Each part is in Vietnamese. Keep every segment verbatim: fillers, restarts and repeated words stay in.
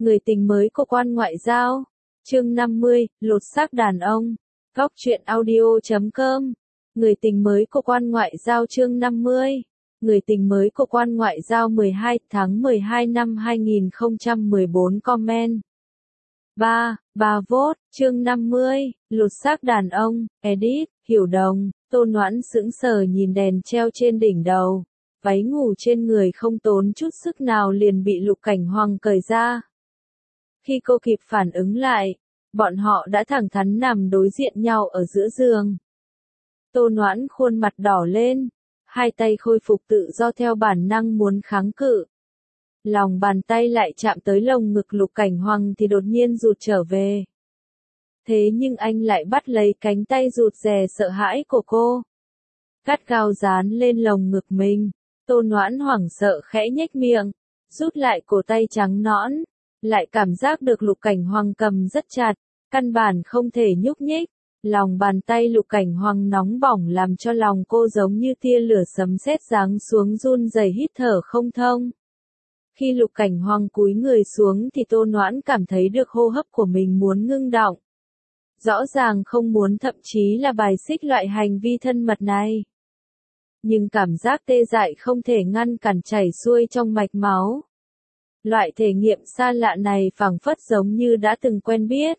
Người tình mới của quan ngoại giao. Chương năm mươi, lột xác đàn ông. Góc truyện audio chấm com. Người tình mới của quan ngoại giao chương năm mươi. Người tình mới của quan ngoại giao mười hai tháng mười hai năm hai nghìn không trăm mười bốn comment. ba. Bà vote, chương năm mươi, lột xác đàn ông, edit, Hiểu Đồng, Tô Noãn sững sờ nhìn đèn treo trên đỉnh đầu. Váy ngủ trên người không tốn chút sức nào liền bị Lục Cảnh Hoàng cởi ra. Khi cô kịp phản ứng lại, bọn họ đã thẳng thắn nằm đối diện nhau ở giữa giường. Tô Noãn khuôn mặt đỏ lên, hai tay khôi phục tự do theo bản năng muốn kháng cự. Lòng bàn tay lại chạm tới lồng ngực Lục Cảnh Hoàng thì đột nhiên rụt trở về. Thế nhưng anh lại bắt lấy cánh tay rụt rè sợ hãi của cô. Gắt gao dán lên lồng ngực mình. Tô Noãn hoảng sợ khẽ nhếch miệng, rút lại cổ tay trắng nõn, lại cảm giác được Lục Cảnh Hoàng cầm rất chặt, căn bản không thể nhúc nhích. Lòng bàn tay Lục Cảnh Hoàng nóng bỏng làm cho lòng cô giống như tia lửa sấm sét giáng xuống run rẩy hít thở không thông. Khi Lục Cảnh Hoàng cúi người xuống thì Tô Noãn cảm thấy được hô hấp của mình muốn ngưng đọng. Rõ ràng không muốn, thậm chí là bài xích loại hành vi thân mật này. Nhưng cảm giác tê dại không thể ngăn cản chảy xuôi trong mạch máu. Loại thể nghiệm xa lạ này phảng phất giống như đã từng quen biết.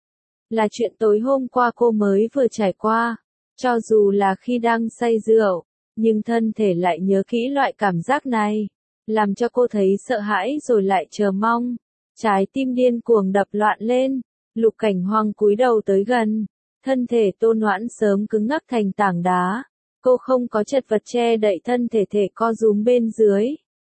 Là chuyện tối hôm qua cô mới vừa trải qua. Cho dù là khi đang say rượu, nhưng thân thể lại nhớ kỹ loại cảm giác này. Làm cho cô thấy sợ hãi rồi lại chờ mong. Trái tim điên cuồng đập loạn lên. Lục Cảnh Hoàng cúi đầu tới gần. Thân thể Tô Noãn sớm cứng ngắc thành tảng đá. Cô không có chật vật che đậy thân thể thể co rúm bên dưới.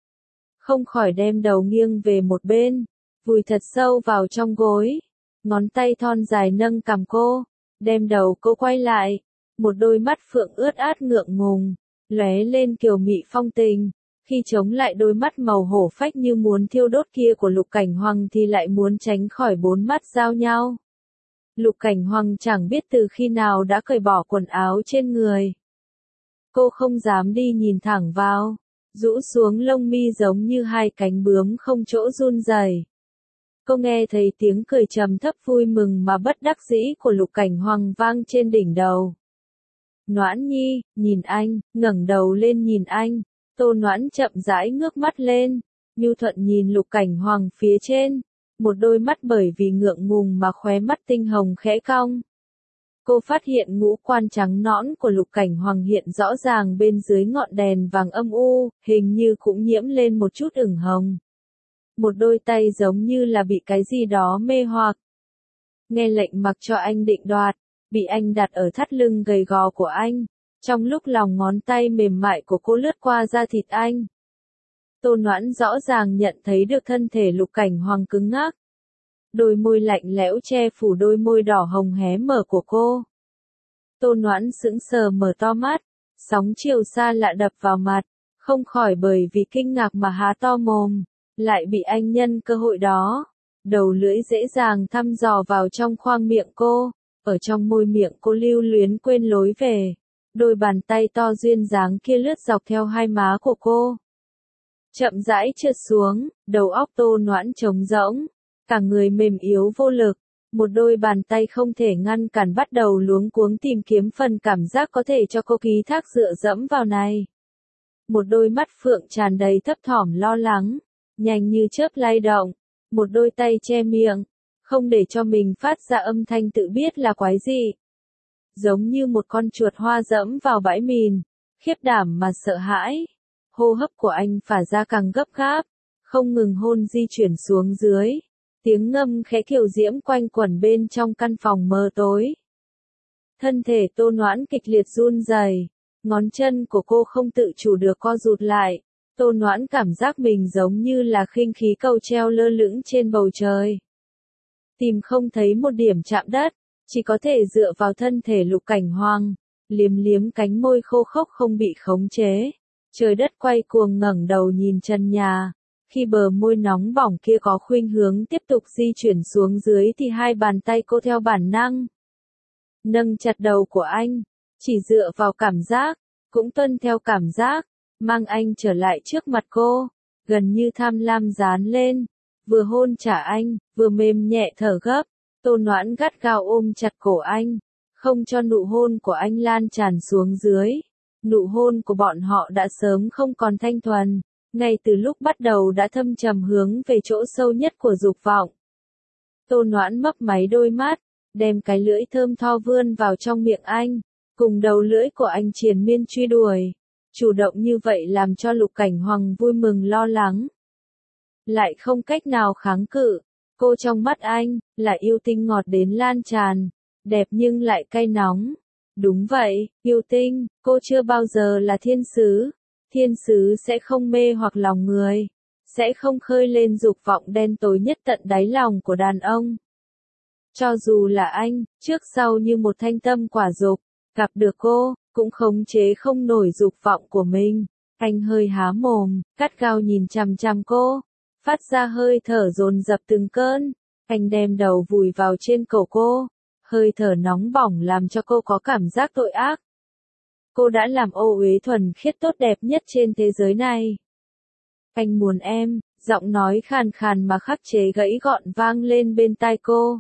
Không khỏi đem đầu nghiêng về một bên, vùi thật sâu vào trong gối. Ngón tay thon dài nâng cằm cô, đem đầu cô quay lại. Một đôi mắt phượng ướt át ngượng ngùng, lóe lên kiều mị phong tình. Khi chống lại đôi mắt màu hổ phách như muốn thiêu đốt kia của Lục Cảnh Hoàng thì lại muốn tránh khỏi bốn mắt giao nhau. Lục Cảnh Hoàng chẳng biết từ khi nào đã cởi bỏ quần áo trên người. Cô không dám đi nhìn thẳng vào, rũ xuống lông mi giống như hai cánh bướm không chỗ run rẩy. Cô nghe thấy tiếng cười trầm thấp vui mừng mà bất đắc dĩ của Lục Cảnh Hoàng vang trên đỉnh đầu. Noãn nhi, nhìn anh, ngẩng đầu lên nhìn anh. Tô Noãn chậm rãi ngước mắt lên, nhu thuận nhìn Lục Cảnh Hoàng phía trên. Một đôi mắt bởi vì ngượng ngùng mà khóe mắt tinh hồng khẽ cong. Cô phát hiện ngũ quan trắng nõn của Lục Cảnh Hoàng hiện rõ ràng bên dưới ngọn đèn vàng âm u, hình như cũng nhiễm lên một chút ửng hồng. Một đôi tay giống như là bị cái gì đó mê hoặc. Nghe lệnh mặc cho anh định đoạt, bị anh đặt ở thắt lưng gầy gò của anh, trong lúc lòng ngón tay mềm mại của cô lướt qua da thịt anh. Tô Noãn rõ ràng nhận thấy được thân thể Lục Cảnh Hoàng cứng ngắc. Đôi môi lạnh lẽo che phủ đôi môi đỏ hồng hé mở của cô. Tô Noãn sững sờ mở to mắt, sóng chiều xa lạ đập vào mặt, không khỏi bởi vì kinh ngạc mà há to mồm, lại bị anh nhân cơ hội đó. Đầu lưỡi dễ dàng thăm dò vào trong khoang miệng cô, ở trong môi miệng cô lưu luyến quên lối về. Đôi bàn tay to duyên dáng kia lướt dọc theo hai má của cô. Chậm rãi trượt xuống, đầu óc Tô Noãn trống rỗng. Cả người mềm yếu vô lực, một đôi bàn tay không thể ngăn cản bắt đầu luống cuống tìm kiếm phần cảm giác có thể cho cô ký thác dựa dẫm vào này. Một đôi mắt phượng tràn đầy thấp thỏm lo lắng, nhanh như chớp lay động, một đôi tay che miệng, không để cho mình phát ra âm thanh tự biết là quái gì. Giống như một con chuột hoa dẫm vào bãi mìn, khiếp đảm mà sợ hãi. Hô hấp của anh phả ra càng gấp gáp, không ngừng hôn di chuyển xuống dưới. Tiếng ngâm khẽ kiều diễm quanh quẩn bên trong căn phòng mờ tối. Thân thể Tô Noãn kịch liệt run rẩy, ngón chân của cô không tự chủ được co rụt lại. Tô Noãn cảm giác mình giống như là khinh khí cầu treo lơ lửng trên bầu trời. Tìm không thấy một điểm chạm đất, chỉ có thể dựa vào thân thể Lục Cảnh Hoàng, liếm liếm cánh môi khô khốc không bị khống chế. Trời đất quay cuồng ngẩng đầu nhìn trần nhà. Khi bờ môi nóng bỏng kia có khuynh hướng tiếp tục di chuyển xuống dưới thì hai bàn tay cô theo bản năng nâng chặt đầu của anh, chỉ dựa vào cảm giác, cũng tuân theo cảm giác, mang anh trở lại trước mặt cô, gần như tham lam dán lên, vừa hôn trả anh, vừa mềm nhẹ thở gấp. Tô Noãn gắt gao ôm chặt cổ anh, không cho nụ hôn của anh lan tràn xuống dưới. Nụ hôn của bọn họ đã sớm không còn thanh thuần, ngay từ lúc bắt đầu đã thâm trầm hướng về chỗ sâu nhất của dục vọng. Tô Noãn mấp máy đôi mắt, đem cái lưỡi thơm tho vươn vào trong miệng anh, cùng đầu lưỡi của anh triền miên truy đuổi. Chủ động như vậy làm cho Lục Cảnh Hoàng vui mừng lo lắng. Lại không cách nào kháng cự, cô trong mắt anh, là yêu tinh ngọt đến lan tràn, đẹp nhưng lại cay nóng. Đúng vậy, yêu tinh, cô chưa bao giờ là thiên sứ. Thiên sứ sẽ không mê hoặc lòng người, sẽ không khơi lên dục vọng đen tối nhất tận đáy lòng của đàn ông. Cho dù là anh, trước sau như một thanh tâm quả dục, gặp được cô, cũng khống chế không nổi dục vọng của mình. Anh hơi há mồm, gắt gao nhìn chằm chằm cô, phát ra hơi thở dồn dập từng cơn. Anh đem đầu vùi vào trên cổ cô, hơi thở nóng bỏng làm cho cô có cảm giác tội ác. Cô đã làm ô uế thuần khiết tốt đẹp nhất trên thế giới này. Anh muốn em, giọng nói khàn khàn mà khắc chế gãy gọn vang lên bên tai cô.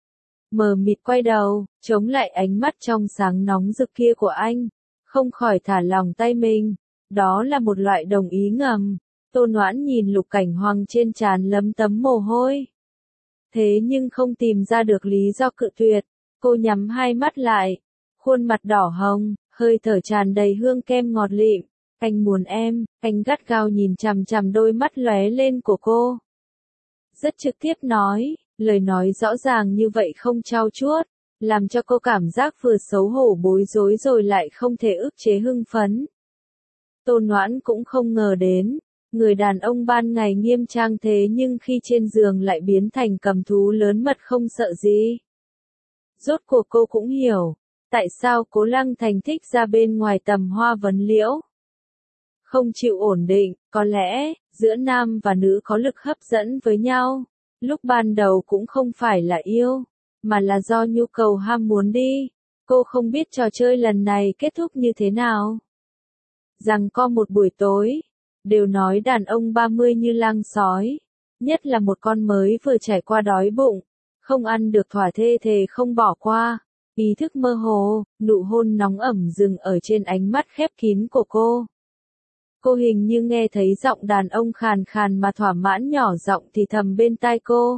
Mờ mịt quay đầu, chống lại ánh mắt trong sáng nóng rực kia của anh, không khỏi thả lòng tay mình. Đó là một loại đồng ý ngầm. Tô Noãn nhìn Lục Cảnh Hoàng trên trán lấm tấm mồ hôi. Thế nhưng không tìm ra được lý do cự tuyệt, cô nhắm hai mắt lại, khuôn mặt đỏ hồng, hơi thở tràn đầy hương kem ngọt lịm. Anh muốn em, anh gắt gao nhìn chằm chằm đôi mắt lóe lên của cô. Rất trực tiếp nói, lời nói rõ ràng như vậy không trau chuốt, làm cho cô cảm giác vừa xấu hổ bối rối rồi lại không thể ức chế hưng phấn. Tô Noãn cũng không ngờ đến, người đàn ông ban ngày nghiêm trang thế nhưng khi trên giường lại biến thành cầm thú lớn mật không sợ gì. Rốt cuộc cô cũng hiểu, tại sao Cố Lăng Thành thích ra bên ngoài tầm hoa vấn liễu. Không chịu ổn định, có lẽ, giữa nam và nữ có lực hấp dẫn với nhau, lúc ban đầu cũng không phải là yêu, mà là do nhu cầu ham muốn đi. Cô không biết trò chơi lần này kết thúc như thế nào. Rằng có một buổi tối, đều nói đàn ông ba mươi như lang sói, nhất là một con mới vừa trải qua đói bụng, không ăn được thỏa thê thề không bỏ qua. Ý thức mơ hồ, nụ hôn nóng ẩm dừng ở trên ánh mắt khép kín của cô. Cô hình như nghe thấy giọng đàn ông khàn khàn mà thỏa mãn nhỏ giọng thì thầm bên tai cô.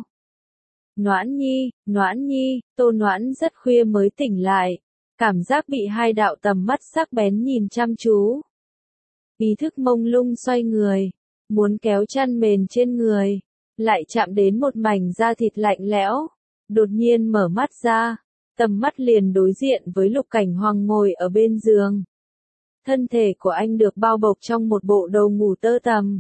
Noãn Nhi, Noãn Nhi, Tô Noãn rất khuya mới tỉnh lại, cảm giác bị hai đạo tầm mắt sắc bén nhìn chăm chú. Ý thức mông lung xoay người, muốn kéo chăn mền trên người, lại chạm đến một mảnh da thịt lạnh lẽo, đột nhiên mở mắt ra, tầm mắt liền đối diện với Lục Cảnh Hoàng ngồi ở bên giường. Thân thể của anh được bao bọc trong một bộ đồ ngủ tơ tằm,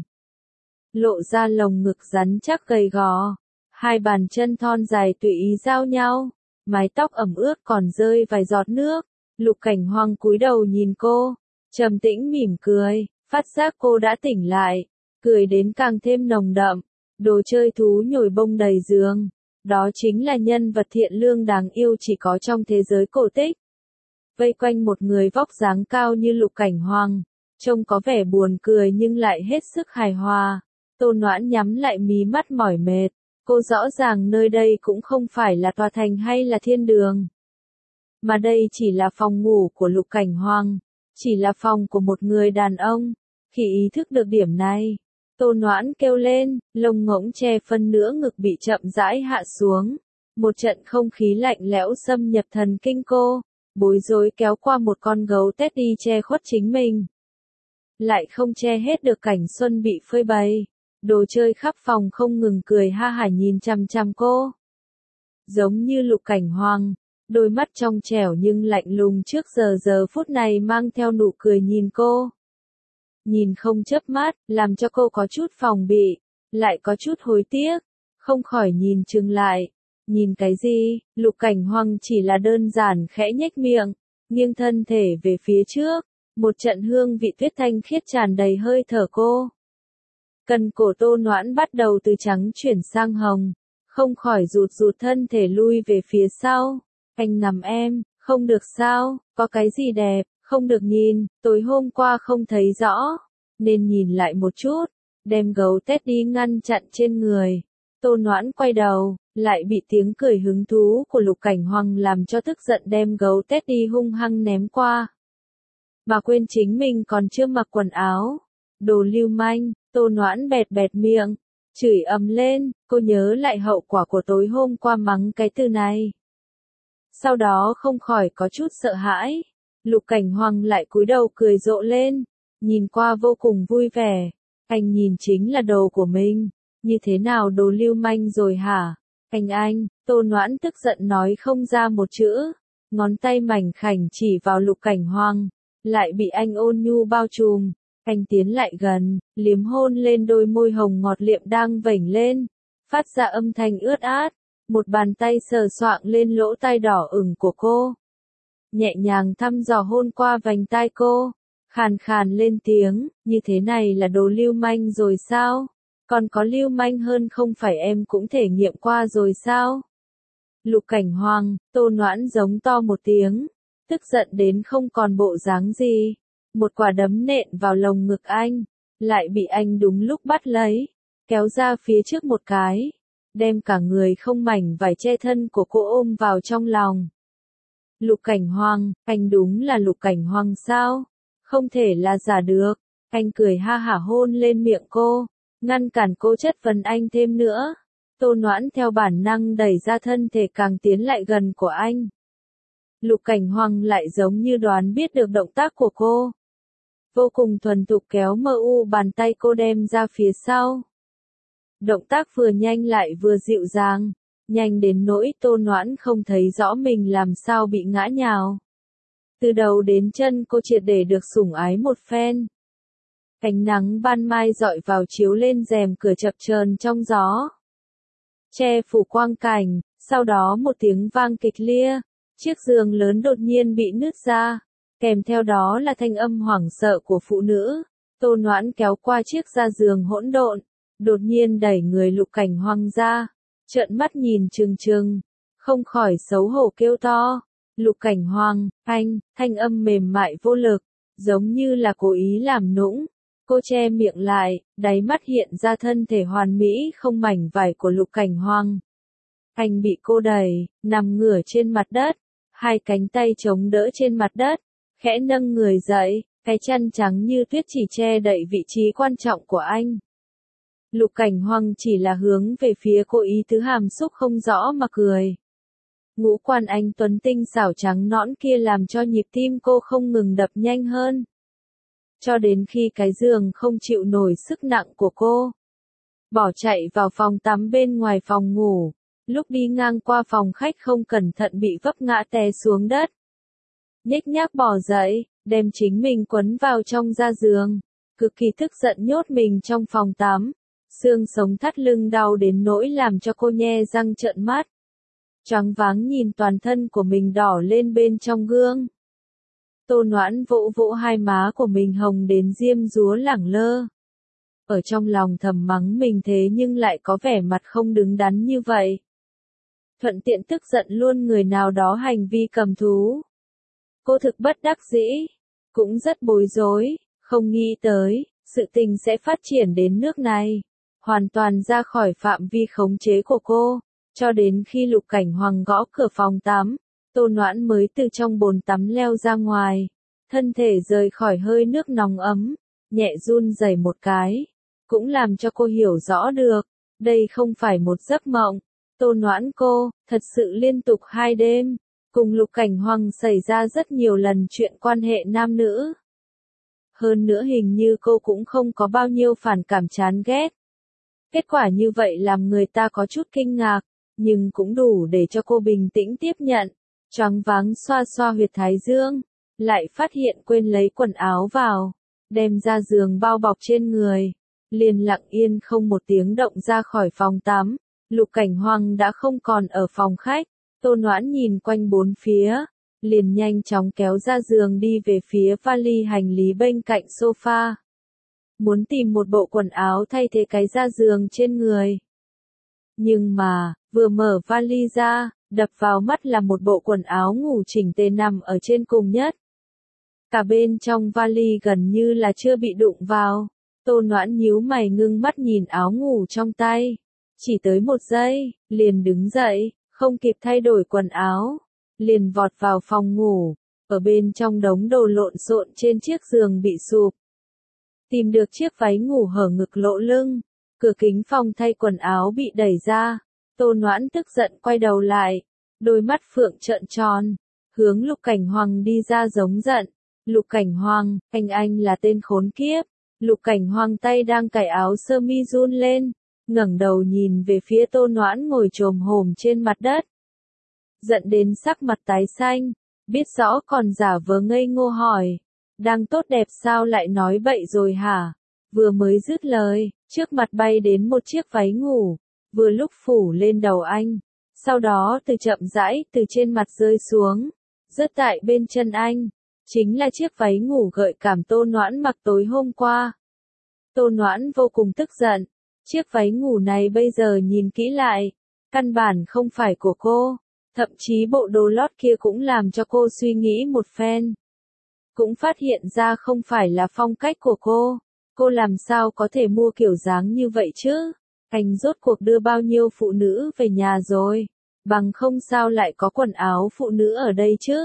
lộ ra lồng ngực rắn chắc gầy gò, hai bàn chân thon dài tùy ý giao nhau, mái tóc ẩm ướt còn rơi vài giọt nước. Lục Cảnh Hoàng cúi đầu nhìn cô, trầm tĩnh mỉm cười, phát giác cô đã tỉnh lại, cười đến càng thêm nồng đậm. Đồ chơi thú nhồi bông đầy giường, đó chính là nhân vật thiện lương đáng yêu chỉ có trong thế giới cổ tích. Vây quanh một người vóc dáng cao như Lục Cảnh Hoàng, trông có vẻ buồn cười nhưng lại hết sức hài hòa. Tô Noãn nhắm lại mí mắt mỏi mệt, cô rõ ràng nơi đây cũng không phải là tòa thành hay là thiên đường, mà đây chỉ là phòng ngủ của Lục Cảnh Hoàng, chỉ là phòng của một người đàn ông. Khi ý thức được điểm này, Tô Noãn kêu lên, lông ngỗng che phân nửa ngực bị chậm rãi hạ xuống. Một trận không khí lạnh lẽo xâm nhập thần kinh cô, bối rối kéo qua một con gấu tét đi che khuất chính mình. Lại không che hết được cảnh xuân bị phơi bày. Đồ chơi khắp phòng không ngừng cười ha hả nhìn chằm chằm cô. Giống như Lục Cảnh Hoàng, đôi mắt trong trẻo nhưng lạnh lùng trước giờ giờ phút này mang theo nụ cười nhìn cô. Nhìn không chớp mắt, làm cho cô có chút phòng bị, lại có chút hối tiếc, không khỏi nhìn chừng lại. Nhìn cái gì? Lục Cảnh Hoàng chỉ là đơn giản khẽ nhếch miệng, nghiêng thân thể về phía trước, một trận hương vị tuyết thanh khiết tràn đầy hơi thở cô. Cần cổ Tô Noãn bắt đầu từ trắng chuyển sang hồng, không khỏi rụt rụt thân thể lui về phía sau. Anh nằm em, không được sao, có cái gì đẹp, không được nhìn, tối hôm qua không thấy rõ, nên nhìn lại một chút, đem gấu tét đi ngăn chặn trên người. Tô Noãn quay đầu, lại bị tiếng cười hứng thú của Lục Cảnh Hoàng làm cho tức giận đem gấu Teddy hung hăng ném qua. Bà quên chính mình còn chưa mặc quần áo. Đồ lưu manh, Tô Noãn bẹt bẹt miệng, chửi ầm lên, cô nhớ lại hậu quả của tối hôm qua mắng cái từ này. Sau đó không khỏi có chút sợ hãi. Lục Cảnh Hoàng lại cúi đầu cười rộ lên, nhìn qua vô cùng vui vẻ. Anh nhìn chính là đồ của mình, như thế nào đồ lưu manh rồi hả? Anh anh, Tô Noãn tức giận nói không ra một chữ, ngón tay mảnh khảnh chỉ vào Lục Cảnh Hoàng, lại bị anh ôn nhu bao trùm. Anh tiến lại gần, liếm hôn lên đôi môi hồng ngọt liệm đang vểnh lên, phát ra âm thanh ướt át, một bàn tay sờ soạng lên lỗ tai đỏ ửng của cô. Nhẹ nhàng thăm dò hôn qua vành tai cô, khàn khàn lên tiếng, như thế này là đồ lưu manh rồi sao? Còn có lưu manh hơn không phải em cũng thể nghiệm qua rồi sao? Lục Cảnh Hoàng, Tô Noãn giống to một tiếng, tức giận đến không còn bộ dáng gì. Một quả đấm nện vào lồng ngực anh, lại bị anh đúng lúc bắt lấy, kéo ra phía trước một cái, đem cả người không mảnh vải che thân của cô ôm vào trong lòng. Lục Cảnh Hoàng, anh đúng là Lục Cảnh Hoàng sao? Không thể là giả được. Anh cười ha hả hôn lên miệng cô, ngăn cản cô chất vấn anh thêm nữa. Tô Noãn theo bản năng đẩy ra thân thể càng tiến lại gần của anh. Lục Cảnh Hoàng lại giống như đoán biết được động tác của cô. Vô cùng thuần thục kéo mờ u bàn tay cô đem ra phía sau. Động tác vừa nhanh lại vừa dịu dàng, nhanh đến nỗi Tô Noãn không thấy rõ mình làm sao bị ngã nhào. Từ đầu đến chân cô triệt để được sủng ái một phen. Ánh nắng ban mai rọi vào chiếu lên rèm cửa chập chờn trong gió, che phủ quang cảnh, sau đó một tiếng vang kịch lia, chiếc giường lớn đột nhiên bị nứt ra, kèm theo đó là thanh âm hoảng sợ của phụ nữ. Tô Noãn kéo qua chiếc da giường hỗn độn, đột nhiên đẩy người Lục Cảnh Hoàng ra, trợn mắt nhìn trừng trừng, không khỏi xấu hổ kêu to. Lục Cảnh Hoàng, anh, thanh âm mềm mại vô lực, giống như là cố ý làm nũng. Cô che miệng lại, đáy mắt hiện ra thân thể hoàn mỹ không mảnh vải của Lục Cảnh Hoàng. Anh bị cô đẩy, nằm ngửa trên mặt đất, hai cánh tay chống đỡ trên mặt đất, khẽ nâng người dậy, cái chân trắng như tuyết chỉ che đậy vị trí quan trọng của anh. Lục Cảnh Hoàng chỉ là hướng về phía cô ý tứ hàm xúc không rõ mà cười. Ngũ quan anh tuấn tinh xảo trắng nõn kia làm cho nhịp tim cô không ngừng đập nhanh hơn. Cho đến khi cái giường không chịu nổi sức nặng của cô, bỏ chạy vào phòng tắm bên ngoài phòng ngủ, lúc đi ngang qua phòng khách không cẩn thận bị vấp ngã té xuống đất. Nhếch nhác bò dậy, đem chính mình quấn vào trong da giường, cực kỳ tức giận nhốt mình trong phòng tắm, xương sống thắt lưng đau đến nỗi làm cho cô nhe răng trợn mắt. Choáng váng nhìn toàn thân của mình đỏ lên bên trong gương. Tô Noãn vỗ vỗ hai má của mình hồng đến diêm dúa lẳng lơ. Ở trong lòng thầm mắng mình thế nhưng lại có vẻ mặt không đứng đắn như vậy. Thuận tiện tức giận luôn người nào đó hành vi cầm thú. Cô thực bất đắc dĩ, cũng rất bối rối, không nghĩ tới, sự tình sẽ phát triển đến nước này. Hoàn toàn ra khỏi phạm vi khống chế của cô, cho đến khi Lục Cảnh Hoàng gõ cửa phòng tắm. Tô Noãn mới từ trong bồn tắm leo ra ngoài, thân thể rời khỏi hơi nước nóng ấm, nhẹ run rẩy một cái, cũng làm cho cô hiểu rõ được, đây không phải một giấc mộng. Tô Noãn cô, thật sự liên tục hai đêm, cùng Lục Cảnh Hoàng xảy ra rất nhiều lần chuyện quan hệ nam nữ. Hơn nữa hình như cô cũng không có bao nhiêu phản cảm chán ghét. Kết quả như vậy làm người ta có chút kinh ngạc, nhưng cũng đủ để cho cô bình tĩnh tiếp nhận. Choáng váng xoa xoa huyệt thái dương, lại phát hiện quên lấy quần áo vào, đem ra giường bao bọc trên người, liền lặng yên không một tiếng động ra khỏi phòng tắm. Lục Cảnh Hoàng đã không còn ở phòng khách. Tô Noãn nhìn quanh bốn phía, liền nhanh chóng kéo ra giường đi về phía vali hành lý bên cạnh sofa. Muốn tìm một bộ quần áo thay thế cái da giường trên người. Nhưng mà, vừa mở vali ra, đập vào mắt là một bộ quần áo ngủ chỉnh tề nằm ở trên cùng nhất. Cả bên trong vali gần như là chưa bị đụng vào. Tô Noãn nhíu mày ngưng mắt nhìn áo ngủ trong tay. Chỉ tới một giây, liền đứng dậy, không kịp thay đổi quần áo, liền vọt vào phòng ngủ, ở bên trong đống đồ lộn xộn trên chiếc giường bị sụp. Tìm được chiếc váy ngủ hở ngực lộ lưng, cửa kính phòng thay quần áo bị đẩy ra, Tô Noãn tức giận quay đầu lại, đôi mắt phượng trợn tròn, hướng Lục Cảnh Hoàng đi ra giống giận. Lục Cảnh Hoàng, anh anh là tên khốn kiếp. Lục Cảnh Hoàng tay đang cài áo sơ mi run lên, ngẩng đầu nhìn về phía Tô Noãn ngồi chồm hổm trên mặt đất. Giận đến sắc mặt tái xanh, biết rõ còn giả vờ ngây ngô hỏi, đang tốt đẹp sao lại nói bậy rồi hả? Vừa mới dứt lời, trước mặt bay đến một chiếc váy ngủ, vừa lúc phủ lên đầu anh, sau đó từ chậm rãi từ trên mặt rơi xuống, rớt tại bên chân anh, chính là chiếc váy ngủ gợi cảm Tô Noãn mặc tối hôm qua. Tô Noãn vô cùng tức giận, chiếc váy ngủ này bây giờ nhìn kỹ lại, căn bản không phải của cô, thậm chí bộ đồ lót kia cũng làm cho cô suy nghĩ một phen. Cũng phát hiện ra không phải là phong cách của cô, cô làm sao có thể mua kiểu dáng như vậy chứ? Anh rốt cuộc đưa bao nhiêu phụ nữ về nhà rồi, bằng không sao lại có quần áo phụ nữ ở đây chứ?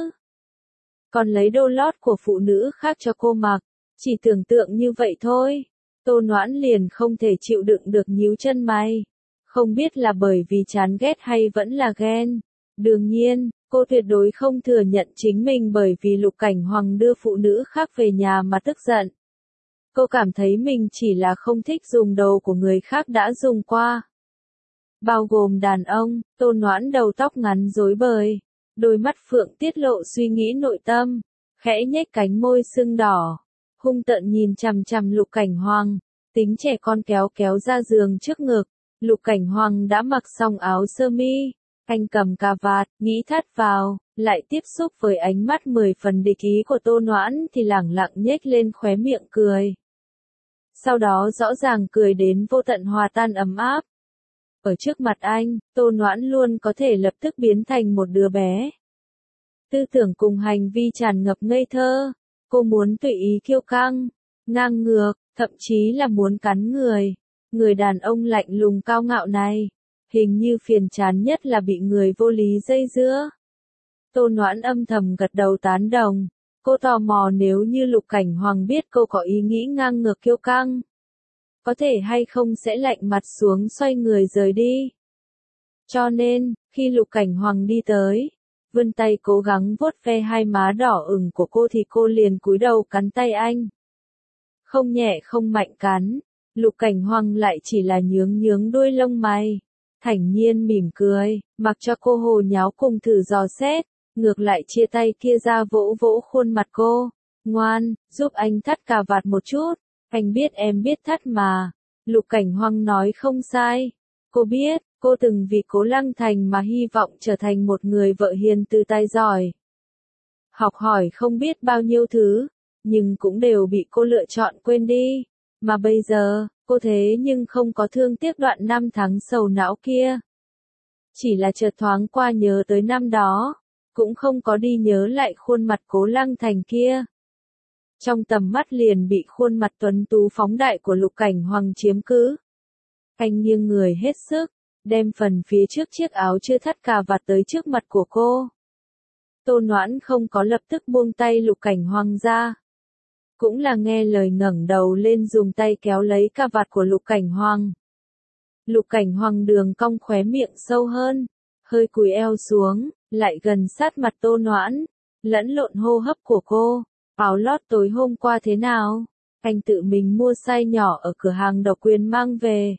Còn lấy đồ lót của phụ nữ khác cho cô mặc, chỉ tưởng tượng như vậy thôi. Tô Noãn liền không thể chịu đựng được nhíu chân mày, không biết là bởi vì chán ghét hay vẫn là ghen. Đương nhiên, cô tuyệt đối không thừa nhận chính mình bởi vì Lục Cảnh Hoàng đưa phụ nữ khác về nhà mà tức giận. Cô cảm thấy mình chỉ là không thích dùng đồ của người khác đã dùng qua. Bao gồm đàn ông. Tô Noãn đầu tóc ngắn rối bời, đôi mắt phượng tiết lộ suy nghĩ nội tâm, khẽ nhếch cánh môi sưng đỏ, hung tợn nhìn chằm chằm Lục Cảnh Hoàng, tính trẻ con kéo kéo ra giường trước ngực. Lục Cảnh Hoàng đã mặc xong áo sơ mi, anh cầm cà vạt, nghĩ thắt vào, lại tiếp xúc với ánh mắt mười phần địch ý của Tô Noãn thì lẳng lặng nhếch lên khóe miệng cười. Sau đó rõ ràng cười đến vô tận hòa tan ấm áp. Ở trước mặt anh, Tô Noãn luôn có thể lập tức biến thành một đứa bé. Tư tưởng cùng hành vi tràn ngập ngây thơ, cô muốn tùy ý kiêu căng, ngang ngược, thậm chí là muốn cắn người. Người đàn ông lạnh lùng cao ngạo này, hình như phiền chán nhất là bị người vô lý dây dưa. Tô Noãn âm thầm gật đầu tán đồng, cô tò mò nếu như Lục Cảnh Hoàng biết cô có ý nghĩ ngang ngược kiêu căng, có thể hay không sẽ lạnh mặt xuống xoay người rời đi. Cho nên, khi Lục Cảnh Hoàng đi tới, vươn tay cố gắng vuốt ve hai má đỏ ửng của cô thì cô liền cúi đầu cắn tay anh. Không nhẹ không mạnh cắn, Lục Cảnh Hoàng lại chỉ là nhướng nhướng đuôi lông mày, thản nhiên mỉm cười, mặc cho cô hồ nháo cùng thử dò xét, ngược lại chia tay kia ra vỗ vỗ khuôn mặt cô. Ngoan, giúp anh thắt cà vạt một chút, anh biết em biết thắt mà. Lục Cảnh Hoàng nói không sai. Cô biết, cô từng vì Cố Lăng Thành mà hy vọng trở thành một người vợ hiền từ tài giỏi. Học hỏi không biết bao nhiêu thứ, nhưng cũng đều bị cô lựa chọn quên đi. Mà bây giờ, cô thế nhưng không có thương tiếc đoạn năm tháng sầu não kia. Chỉ là chợt thoáng qua nhớ tới năm đó, cũng không có đi nhớ lại khuôn mặt Cố Lăng Thành kia. Trong tầm mắt liền bị khuôn mặt tuấn tú phóng đại của Lục Cảnh Hoàng chiếm cứ. Anh nghiêng người hết sức, đem phần phía trước chiếc áo chưa thắt cà vạt tới trước mặt của cô. Tô Noãn không có lập tức buông tay Lục Cảnh Hoàng ra. Cũng là nghe lời ngẩng đầu lên dùng tay kéo lấy cà vạt của Lục Cảnh Hoàng. Lục Cảnh Hoàng đường cong khóe miệng sâu hơn, hơi cúi eo xuống, lại gần sát mặt Tô Noãn, lẫn lộn hô hấp của cô. Áo lót tối hôm qua thế nào? Anh tự mình mua size nhỏ ở cửa hàng độc quyền mang về.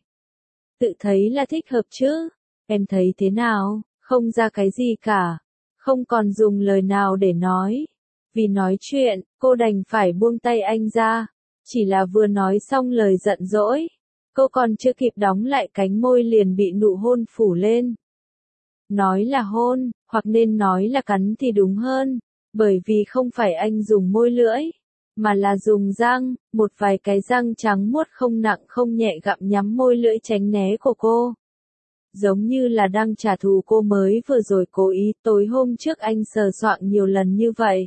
Tự thấy là thích hợp chứ? Em thấy thế nào? Không ra cái gì cả. Không còn dùng lời nào để nói. Vì nói chuyện, cô đành phải buông tay anh ra. Chỉ là vừa nói xong lời giận dỗi, cô còn chưa kịp đóng lại cánh môi liền bị nụ hôn phủ lên. Nói là hôn, hoặc nên nói là cắn thì đúng hơn. Bởi vì không phải anh dùng môi lưỡi, mà là dùng răng, một vài cái răng trắng muốt không nặng không nhẹ gặm nhắm môi lưỡi tránh né của cô. Giống như là đang trả thù cô mới vừa rồi cố ý tối hôm trước anh sờ soạng nhiều lần như vậy.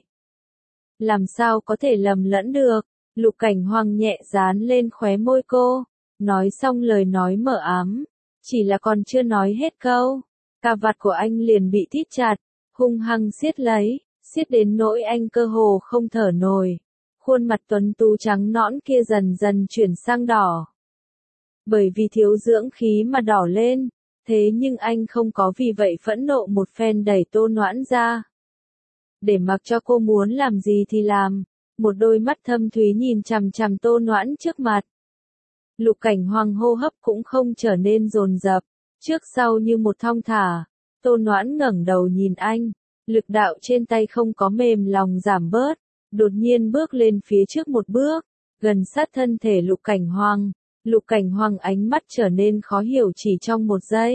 Làm sao có thể lầm lẫn được? Lục Cảnh Hoàng nhẹ dán lên khóe môi cô, nói xong lời nói mờ ám, Chỉ là còn chưa nói hết câu, cà vạt của anh liền bị thít chặt, hung hăng siết lấy, siết đến nỗi anh cơ hồ không thở nổi. Khuôn mặt tuấn tú trắng nõn kia dần dần chuyển sang đỏ. Bởi vì thiếu dưỡng khí mà đỏ lên, thế nhưng anh không có vì vậy phẫn nộ một phen đẩy Tô Noãn ra. Để mặc cho cô muốn làm gì thì làm, một đôi mắt thâm thúy nhìn chằm chằm Tô Noãn trước mặt. Lục Cảnh Hoàng hô hấp cũng không trở nên dồn dập, trước sau như một thong thả. Tô Noãn ngẩng đầu nhìn anh, lực đạo trên tay không có mềm lòng giảm bớt, đột nhiên bước lên phía trước một bước, gần sát thân thể Lục Cảnh Hoàng. Lục Cảnh Hoàng ánh mắt trở nên khó hiểu chỉ trong một giây.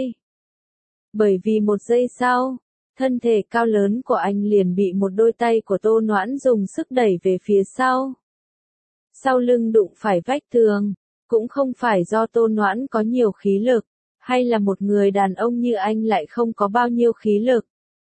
Bởi vì một giây sau, thân thể cao lớn của anh liền bị một đôi tay của Tô Noãn dùng sức đẩy về phía sau. Sau lưng đụng phải vách tường, cũng không phải do Tô Noãn có nhiều khí lực, hay là một người đàn ông như anh lại không có bao nhiêu khí lực.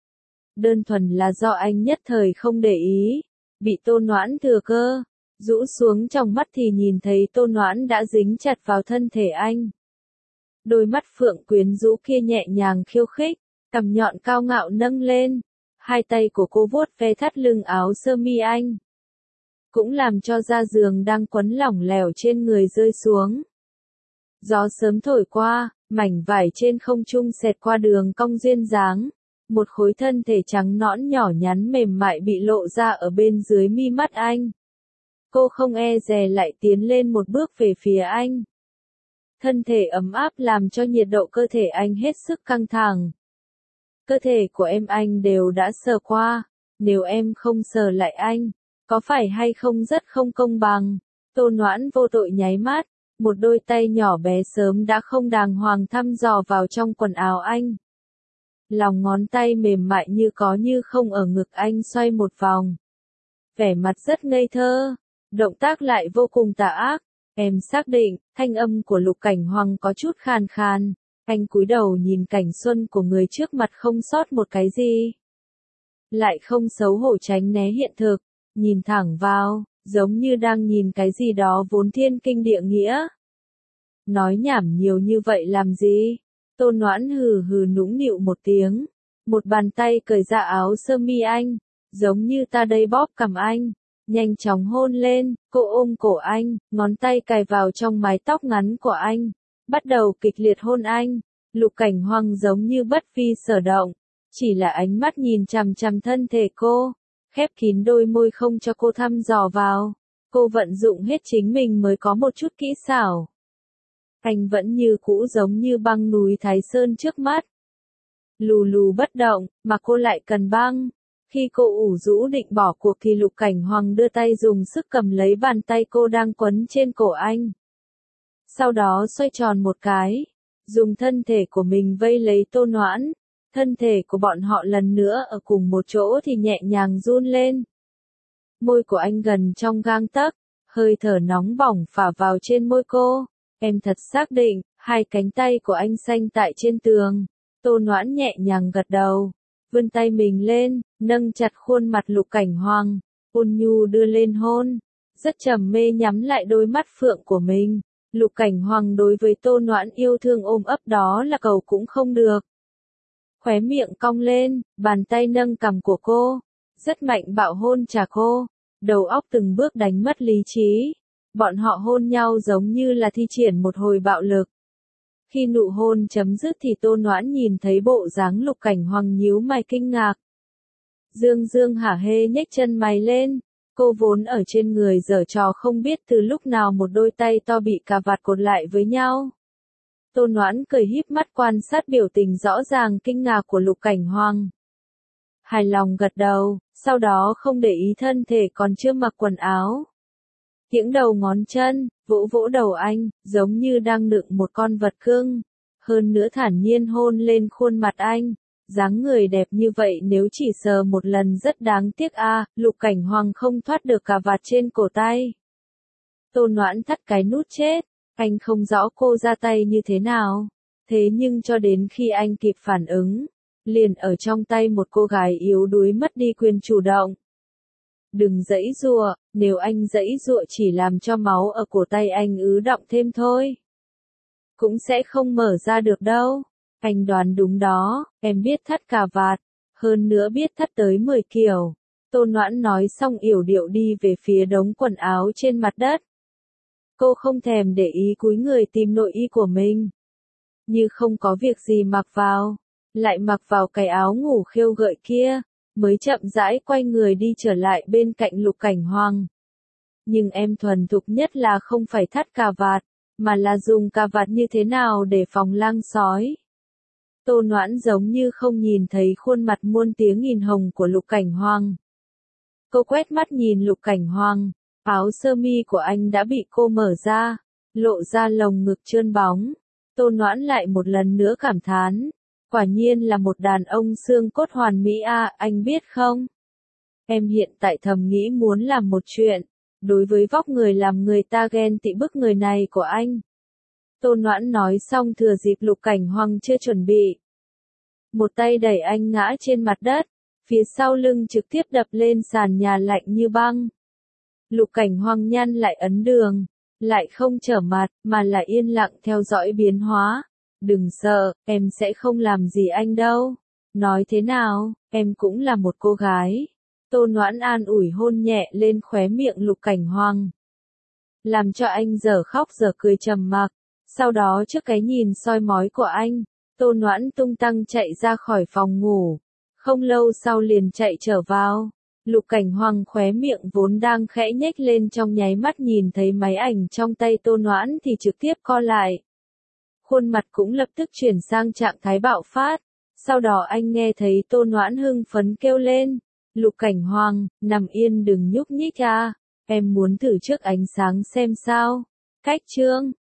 Đơn thuần là do anh nhất thời không để ý, bị Tô Noãn thừa cơ, rũ xuống trong mắt thì nhìn thấy Tô Noãn đã dính chặt vào thân thể anh. Đôi mắt phượng quyến rũ kia nhẹ nhàng khiêu khích, cằm nhọn cao ngạo nâng lên, hai tay của cô vuốt ve thắt lưng áo sơ mi anh. Cũng làm cho da giường đang quấn lỏng lẻo trên người rơi xuống. Gió sớm thổi qua, mảnh vải trên không trung xẹt qua đường cong duyên dáng. Một khối thân thể trắng nõn nhỏ nhắn mềm mại bị lộ ra ở bên dưới mi mắt anh. Cô không e dè lại tiến lên một bước về phía anh. Thân thể ấm áp làm cho nhiệt độ cơ thể anh hết sức căng thẳng. Cơ thể của em anh đều đã sờ qua, nếu em không sờ lại anh, có phải hay không rất không công bằng? Tô Noãn vô tội nháy mắt, một đôi tay nhỏ bé sớm đã không đàng hoàng thăm dò vào trong quần áo anh. Lòng ngón tay mềm mại như có như không ở ngực anh xoay một vòng. Vẻ mặt rất ngây thơ, động tác lại vô cùng tà ác. Em xác định, thanh âm của Lục Cảnh Hoàng có chút khàn khàn. Anh cúi đầu nhìn cảnh xuân của người trước mặt không sót một cái gì. Lại không xấu hổ tránh né hiện thực, nhìn thẳng vào, giống như đang nhìn cái gì đó vốn thiên kinh địa nghĩa. Nói nhảm nhiều như vậy làm gì? Tô Noãn hừ hừ nũng nịu một tiếng, một bàn tay cởi ra áo sơ mi anh, giống như ta đây bóp cằm anh, nhanh chóng hôn lên, cô ôm cổ anh, ngón tay cài vào trong mái tóc ngắn của anh, bắt đầu kịch liệt hôn anh. Lục Cảnh Hoàng giống như bất vi sở động, chỉ là ánh mắt nhìn chằm chằm thân thể cô, khép kín đôi môi không cho cô thăm dò vào. Cô vận dụng hết chính mình mới có một chút kỹ xảo. Anh vẫn như cũ giống như băng núi Thái Sơn trước mắt. Lù lù bất động, mà cô lại cần băng. Khi cô ủ rũ định bỏ cuộc thì Lục Cảnh Hoàng đưa tay dùng sức cầm lấy bàn tay cô đang quấn trên cổ anh. Sau đó xoay tròn một cái, dùng thân thể của mình vây lấy Tô Noãn. Thân thể của bọn họ lần nữa ở cùng một chỗ thì nhẹ nhàng run lên. Môi của anh gần trong gang tấc, hơi thở nóng bỏng phả vào trên môi cô. Em thật xác định, hai cánh tay của anh xanh tại trên tường. Tô Noãn nhẹ nhàng gật đầu, vươn tay mình lên, nâng chặt khuôn mặt Lục Cảnh Hoàng, ôn nhu đưa lên hôn, rất trầm mê nhắm lại đôi mắt phượng của mình. Lục Cảnh Hoàng đối với Tô Noãn yêu thương ôm ấp đó là cầu cũng không được. Khóe miệng cong lên, bàn tay nâng cằm của cô, rất mạnh bạo hôn trả cô, đầu óc từng bước đánh mất lý trí. Bọn họ hôn nhau giống như là thi triển một hồi bạo lực. Khi nụ hôn chấm dứt thì Tô Noãn nhìn thấy bộ dáng Lục Cảnh Hoàng nhíu mày kinh ngạc. Dương Dương hả hê nhếch chân mày lên, cô vốn ở trên người giở trò không biết từ lúc nào một đôi tay to bị cà vạt cột lại với nhau. Tô Noãn cười híp mắt quan sát biểu tình rõ ràng kinh ngạc của Lục Cảnh Hoàng. Hài lòng gật đầu, sau đó không để ý thân thể còn chưa mặc quần áo. Kiễng đầu ngón chân, vỗ vỗ đầu anh, giống như đang nựng một con vật cưng. Hơn nữa thản nhiên hôn lên khuôn mặt anh. Dáng người đẹp như vậy nếu chỉ sờ một lần rất đáng tiếc a. À, Lục Cảnh Hoàng không thoát được cà vạt trên cổ tay. Tô Noãn thắt cái nút chết, anh không rõ cô ra tay như thế nào. Thế nhưng cho đến khi anh kịp phản ứng, liền ở trong tay một cô gái yếu đuối mất đi quyền chủ động. Đừng giãy giụa, nếu anh giãy giụa chỉ làm cho máu ở cổ tay anh ứ đọng thêm thôi. cũng sẽ không mở ra được đâu. Anh đoán đúng đó, em biết thắt cà vạt, hơn nữa biết thắt tới mười kiểu. Tô Noãn nói xong yểu điệu đi về phía đống quần áo trên mặt đất. Cô không thèm để ý cúi người tìm nội y của mình. Như không có việc gì mặc vào, lại mặc vào cái áo ngủ khêu gợi kia, mới chậm rãi quay người đi trở lại bên cạnh Lục Cảnh Hoàng. Nhưng em thuần thục nhất là không phải thắt cà vạt, mà là dùng cà vạt như thế nào để phòng lang sói. Tô Noãn giống như không nhìn thấy khuôn mặt muôn tiếng nghìn hồng của Lục Cảnh Hoàng. Cô quét mắt nhìn Lục Cảnh Hoàng, áo sơ mi của anh đã bị cô mở ra, lộ ra lồng ngực trơn bóng. Tô Noãn lại một lần nữa cảm thán, quả nhiên là một đàn ông xương cốt hoàn mỹ a, anh biết không? Em hiện tại thầm nghĩ muốn làm một chuyện, đối với vóc người làm người ta ghen tị bức người này của anh. Tô Noãn nói xong thừa dịp Lục Cảnh Hoàng chưa chuẩn bị. Một tay đẩy anh ngã trên mặt đất, phía sau lưng trực tiếp đập lên sàn nhà lạnh như băng. Lục Cảnh Hoàng nhăn lại ấn đường, lại không trở mặt, mà là yên lặng theo dõi biến hóa. Đừng sợ, em sẽ không làm gì anh đâu. Nói thế nào, em cũng là một cô gái. Tô Noãn an ủi hôn nhẹ lên khóe miệng Lục Cảnh Hoàng. Làm cho anh giờ khóc giờ cười trầm mặc. Sau đó trước cái nhìn soi mói của anh, Tô Noãn tung tăng chạy ra khỏi phòng ngủ. Không lâu sau liền chạy trở vào. Lục Cảnh Hoàng khóe miệng vốn đang khẽ nhếch lên trong nháy mắt nhìn thấy máy ảnh trong tay Tô Noãn thì trực tiếp co lại. Khuôn mặt cũng lập tức chuyển sang trạng thái bạo phát. Sau đó anh nghe thấy Tô Noãn hưng phấn kêu lên. Lục Cảnh Hoàng, nằm yên đừng nhúc nhích à. Em muốn thử trước ánh sáng xem sao. Cách chương